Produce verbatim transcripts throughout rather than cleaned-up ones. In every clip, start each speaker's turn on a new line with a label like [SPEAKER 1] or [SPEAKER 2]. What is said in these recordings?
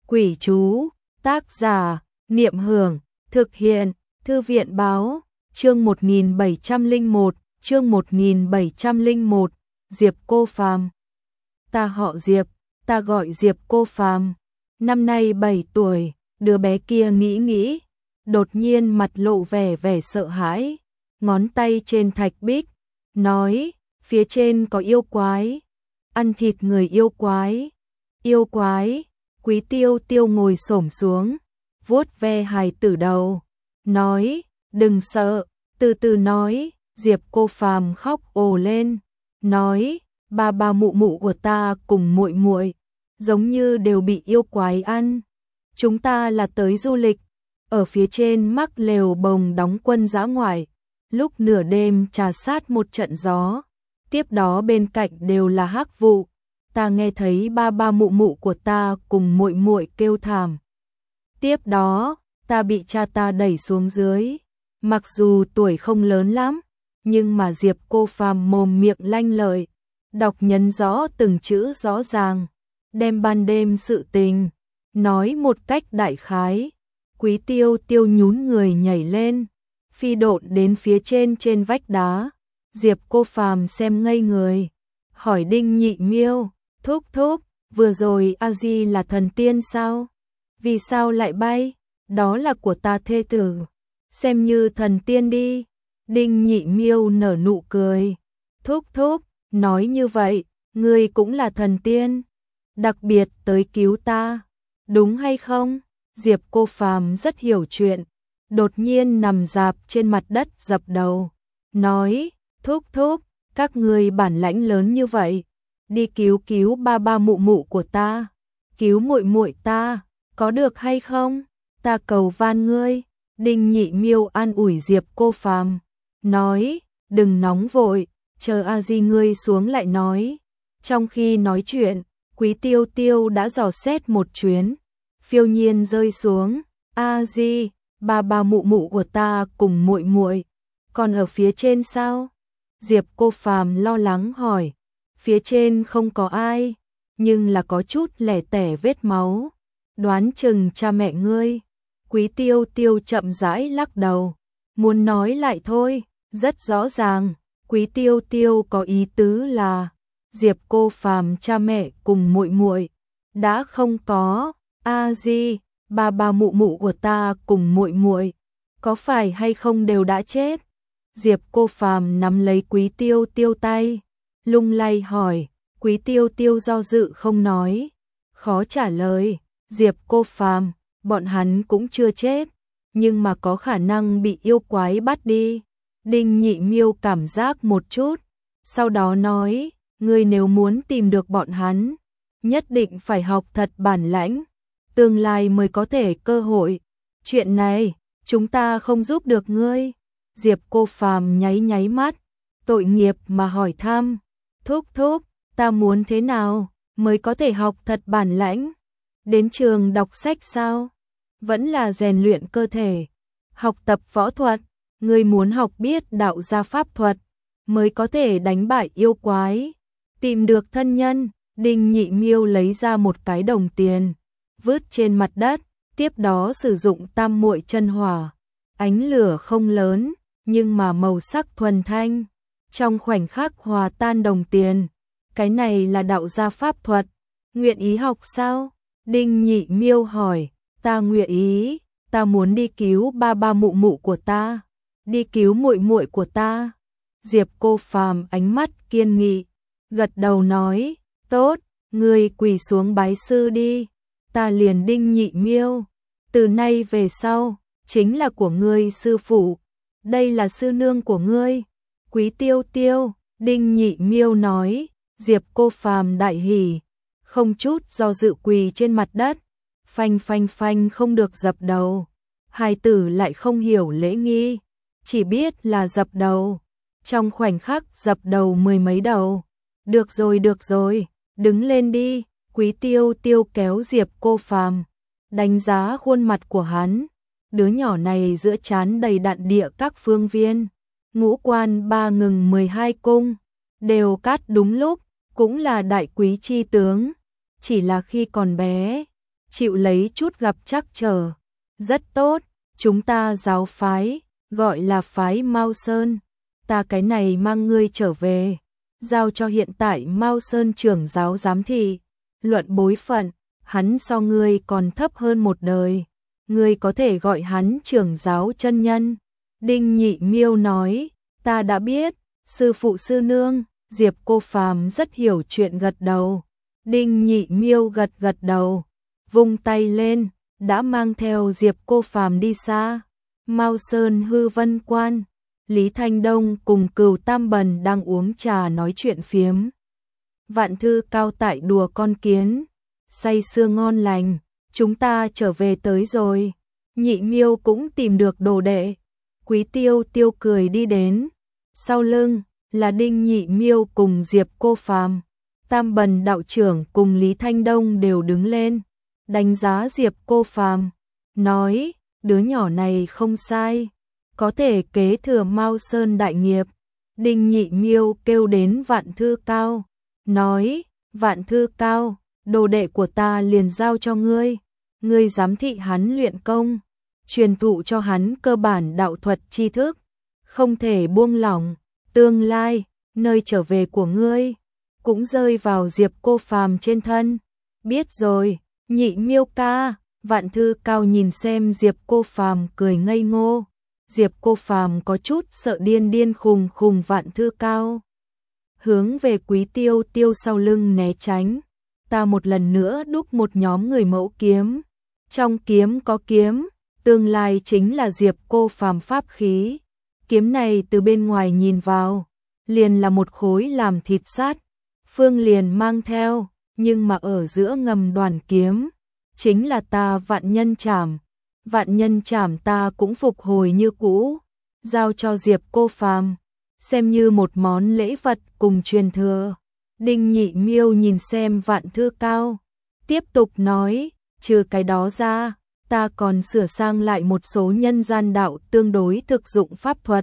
[SPEAKER 1] Quỷ chú, tác giả, Niệm Hưởng, thực hiện, Thư viện báo, chương một nghìn bảy trăm lẻ một, chương một nghìn bảy trăm lẻ một, Diệp Cô Phàm. Ta họ Diệp, ta gọi Diệp Cô Phàm, năm nay bảy tuổi, đứa bé kia nghĩ nghĩ, đột nhiên mặt lộ vẻ vẻ sợ hãi, ngón tay trên thạch bích, nói, phía trên có yêu quái, ăn thịt người yêu quái, yêu quái. Quý Tiêu Tiêu ngồi xổm xuống, vuốt ve hài tử đầu, nói, đừng sợ, từ từ nói. Diệp Cô Phàm khóc ồ lên, nói, ba ba mụ mụ của ta cùng muội muội giống như đều bị yêu quái ăn. Chúng ta là tới du lịch, ở phía trên mắc lều bồng đóng quân dã ngoại, lúc nửa đêm trà sát một trận gió, tiếp đó bên cạnh đều là hắc vụ. Ta nghe thấy ba ba mụ mụ của ta cùng muội muội kêu thảm. Tiếp đó, ta bị cha ta đẩy xuống dưới. Mặc dù tuổi không lớn lắm, nhưng mà Diệp Cô Phàm mồm miệng lanh lợi, đọc nhấn rõ từng chữ rõ ràng, đem ban đêm sự tình nói một cách đại khái. Quý Tiêu Tiêu nhún người nhảy lên, phi độn đến phía trên trên vách đá. Diệp Cô Phàm xem ngây người, hỏi Đinh Nhị Miêu, thúc thúc, vừa rồi A Di là thần tiên sao? Vì sao lại bay? Đó là của ta thê tử, xem như thần tiên đi. Đinh Nhị Miêu nở nụ cười, thúc thúc, nói như vậy, ngươi cũng là thần tiên, đặc biệt tới cứu ta, đúng hay không? Diệp Cô Phàm rất hiểu chuyện, đột nhiên nằm rạp trên mặt đất dập đầu, nói, thúc thúc, các ngươi bản lãnh lớn như vậy, đi cứu cứu ba ba mụ mụ của ta, cứu muội muội ta, có được hay không? Ta cầu van ngươi. Đinh Nhị Miêu an ủi Diệp Cô Phàm, nói, đừng nóng vội, chờ A Di ngươi xuống lại nói. Trong khi nói chuyện, Quý Tiêu Tiêu đã dò xét một chuyến, phiêu nhiên rơi xuống, A Di, ba ba mụ mụ của ta cùng muội muội còn ở phía trên sao? Diệp Cô Phàm lo lắng hỏi, phía trên không có ai, nhưng là có chút lẻ tẻ vết máu, đoán chừng cha mẹ ngươi. Quý Tiêu Tiêu chậm rãi lắc đầu, muốn nói lại thôi, rất rõ ràng, Quý Tiêu Tiêu có ý tứ là Diệp Cô Phàm cha mẹ cùng muội muội đã không có. A Di, ba ba mụ mụ của ta cùng muội muội có phải hay không đều đã chết? Diệp Cô Phàm nắm lấy Quý Tiêu Tiêu tay, lung lay hỏi. Quý Tiêu Tiêu do dự không nói, khó trả lời. Diệp Cô Phàm, bọn hắn cũng chưa chết, nhưng mà có khả năng bị yêu quái bắt đi. Đinh Nhị Miêu cảm giác một chút, sau đó nói, ngươi nếu muốn tìm được bọn hắn, nhất định phải học thật bản lãnh, tương lai mới có thể cơ hội. Chuyện này, chúng ta không giúp được ngươi. Diệp Cô Phàm nháy nháy mắt, tội nghiệp mà hỏi thăm, thúc thúc, ta muốn thế nào mới có thể học thật bản lãnh? Đến trường đọc sách sao? Vẫn là rèn luyện cơ thể, học tập võ thuật? Ngươi muốn học biết đạo gia pháp thuật mới có thể đánh bại yêu quái, tìm được thân nhân. Đinh Nhị Miêu lấy ra một cái đồng tiền, vứt trên mặt đất, tiếp đó sử dụng tam muội chân hỏa, ánh lửa không lớn, nhưng mà màu sắc thuần thanh, trong khoảnh khắc hòa tan đồng tiền. Cái này là đạo gia pháp thuật, nguyện ý học sao? Đinh Nhị Miêu hỏi, ta nguyện ý, ta muốn đi cứu ba ba mụ mụ của ta, đi cứu muội muội của ta. Diệp Cô Phàm ánh mắt kiên nghị, gật đầu nói, tốt, ngươi quỳ xuống bái sư đi, ta liền Đinh Nhị Miêu, từ nay về sau, chính là của ngươi sư phụ, đây là sư nương của ngươi, Quý Tiêu Tiêu. Đinh Nhị Miêu nói. Diệp Cô Phàm đại hỉ, không chút do dự quỳ trên mặt đất, phanh phanh phanh không được dập đầu. Hài tử lại không hiểu lễ nghi, chỉ biết là dập đầu, trong khoảnh khắc dập đầu mười mấy đầu. Được rồi được rồi, đứng lên đi. Quý Tiêu Tiêu kéo Diệp Cô Phàm, đánh giá khuôn mặt của hắn, đứa nhỏ này giữa trán đầy đặn địa các phương viên, ngũ quan ba ngừng mười hai cung, đều cát đúng lúc, cũng là đại quý chi tướng, chỉ là khi còn bé, chịu lấy chút gặp trắc trở. Rất tốt, chúng ta giáo phái, gọi là phái Mao Sơn. Ta cái này mang ngươi trở về, giao cho hiện tại Mao Sơn trưởng giáo giám thị. Luận bối phận, hắn so ngươi còn thấp hơn một đời. Ngươi có thể gọi hắn trưởng giáo chân nhân. Đinh Nhị Miêu nói, ta đã biết, sư phụ sư nương. Diệp Cô Phàm rất hiểu chuyện gật đầu. Đinh Nhị Miêu gật gật đầu, vung tay lên, đã mang theo Diệp Cô Phàm đi xa. Mao Sơn Hư Vân Quan, Lý Thanh Đông cùng Cửu Tam Bần đang uống trà nói chuyện phiếm. Vạn Thư Cao tại đùa con kiến, say sưa ngon lành, chúng ta trở về tới rồi. Nhị Miêu cũng tìm được đồ đệ. Quý Tiêu Tiêu cười đi đến, sau lưng là Đinh Nhị Miêu cùng Diệp Cô Phàm. Tam Bần đạo trưởng cùng Lý Thanh Đông đều đứng lên, đánh giá Diệp Cô Phàm, nói, đứa nhỏ này không sai, có thể kế thừa Mao Sơn đại nghiệp. Đinh Nhị Miêu kêu đến Vạn Thư Cao, nói, Vạn Thư Cao, đồ đệ của ta liền giao cho ngươi, ngươi giám thị hắn luyện công, truyền thụ cho hắn cơ bản đạo thuật tri thức, không thể buông lỏng. Tương lai, nơi trở về của ngươi cũng rơi vào Diệp Cô Phàm trên thân. Biết rồi, Nhị Miêu ca. Vạn Thư Cao nhìn xem Diệp Cô Phàm cười ngây ngô. Diệp Cô Phàm có chút sợ điên điên khùng khùng Vạn Thư Cao. Hướng về Quý Tiêu Tiêu sau lưng né tránh. Ta một lần nữa đúc một nhóm người mẫu kiếm. Trong kiếm có kiếm, tương lai chính là Diệp Cô Phàm pháp khí. Kiếm này từ bên ngoài nhìn vào, liền là một khối làm thịt sắt. Phương liền mang theo, nhưng mà ở giữa ngầm đoàn kiếm, chính là ta Vạn Nhân Trảm. Vạn Nhân Trảm ta cũng phục hồi như cũ, giao cho Diệp Cô Phàm, xem như một món lễ vật cùng truyền thừa. Đinh Nhị Miêu nhìn xem Vạn Thư Cao, tiếp tục nói, trừ cái đó ra, ta còn sửa sang lại một số nhân gian đạo tương đối thực dụng pháp thuật.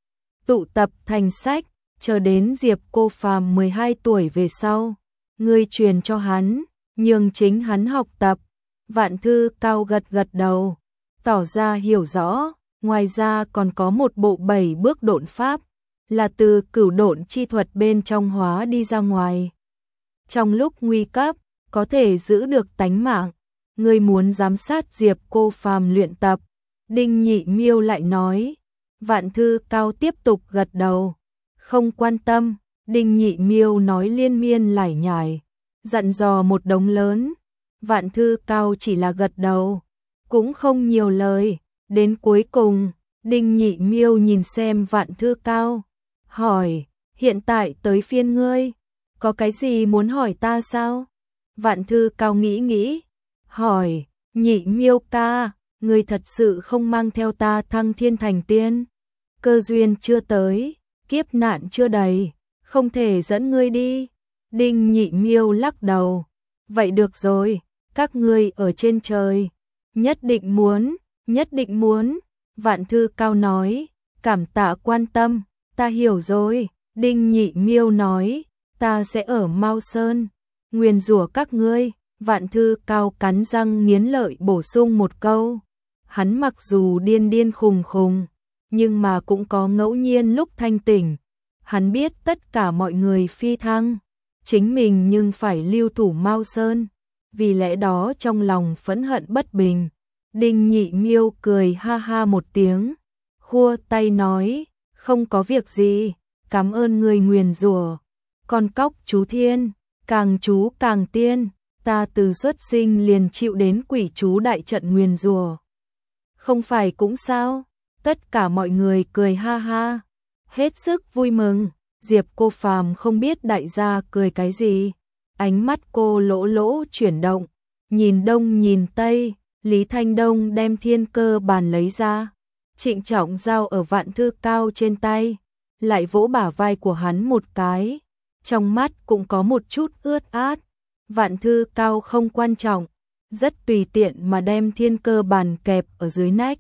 [SPEAKER 1] Tụ tập thành sách, chờ đến Diệp Cô Phàm mười hai tuổi về sau, ngươi truyền cho hắn, nhường chính hắn học tập. Vạn Thư Cao gật gật đầu, tỏ ra hiểu rõ, ngoài ra còn có một bộ bảy bước độn pháp, là từ cửu độn chi thuật bên trong hóa đi ra ngoài. Trong lúc nguy cấp, có thể giữ được tánh mạng. Ngươi muốn giám sát Diệp Cô Phàm luyện tập. Đinh Nhị Miêu lại nói. Vạn Thư Cao tiếp tục gật đầu, không quan tâm. Đinh Nhị Miêu nói liên miên lải nhải, dặn dò một đống lớn. Vạn Thư Cao chỉ là gật đầu, cũng không nhiều lời. Đến cuối cùng, Đinh Nhị Miêu nhìn xem Vạn Thư Cao, hỏi, hiện tại tới phiên ngươi, có cái gì muốn hỏi ta sao? Vạn Thư Cao nghĩ nghĩ, hỏi, Nhị Miêu ca, ngươi thật sự không mang theo ta thăng thiên thành tiên? Cơ duyên chưa tới, kiếp nạn chưa đầy, không thể dẫn ngươi đi. Đinh Nhị Miêu lắc đầu, vậy được rồi, các ngươi ở trên trời, nhất định muốn, nhất định muốn. Vạn Thư Cao nói, cảm tạ quan tâm, ta hiểu rồi. Đinh Nhị Miêu nói, ta sẽ ở Mao Sơn, nguyền rủa các ngươi. Vạn Thư Cao cắn răng nghiến lợi bổ sung một câu. Hắn mặc dù điên điên khùng khùng, nhưng mà cũng có ngẫu nhiên lúc thanh tỉnh. Hắn biết tất cả mọi người phi thăng, chính mình nhưng phải lưu thủ Mao Sơn, vì lẽ đó trong lòng phẫn hận bất bình. Đinh Nhị Miêu cười ha ha một tiếng, khua tay nói, không có việc gì, cảm ơn người nguyền rủa. Con cóc chú thiên, càng chú càng tiên, ta từ xuất sinh liền chịu đến quỷ chú đại trận nguyền rủa. Không phải cũng sao? Tất cả mọi người cười ha ha, hết sức vui mừng. Diệp Cô Phàm không biết đại gia cười cái gì, ánh mắt cô lỗ lỗ chuyển động, nhìn đông nhìn tây. Lý Thanh Đông đem thiên cơ bàn lấy ra, trịnh trọng giao ở Vạn Thư Cao trên tay, lại vỗ bả vai của hắn một cái, trong mắt cũng có một chút ướt át. Vạn Thư Cao không quan trọng, rất tùy tiện mà đem thiên cơ bàn kẹp ở dưới nách.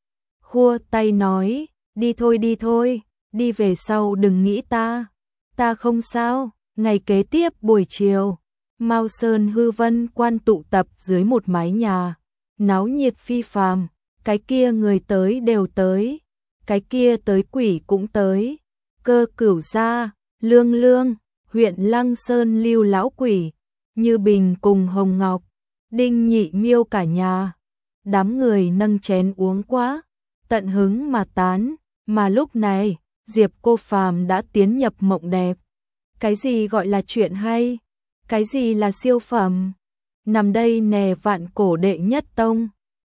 [SPEAKER 1] Khua tay nói, đi thôi đi thôi, đi về sau đừng nghĩ ta, ta không sao. Ngày kế tiếp buổi chiều, Mao Sơn hư vân quan tụ tập dưới một mái nhà, náo nhiệt phi phàm, cái kia người tới đều tới, cái kia tới quỷ cũng tới, Cơ Cửu gia, Lương Lương, huyện Lăng Sơn Lưu lão quỷ, Như Bình cùng Hồng Ngọc, Đinh Nhị Miêu cả nhà. Đám người nâng chén uống quá, tận hứng mà tán, mà lúc này, Diệp Cô Phàm đã tiến nhập mộng đẹp. Cái gì gọi là chuyện hay? Cái gì là siêu phẩm? Nằm đây nè vạn cổ đệ nhất tông.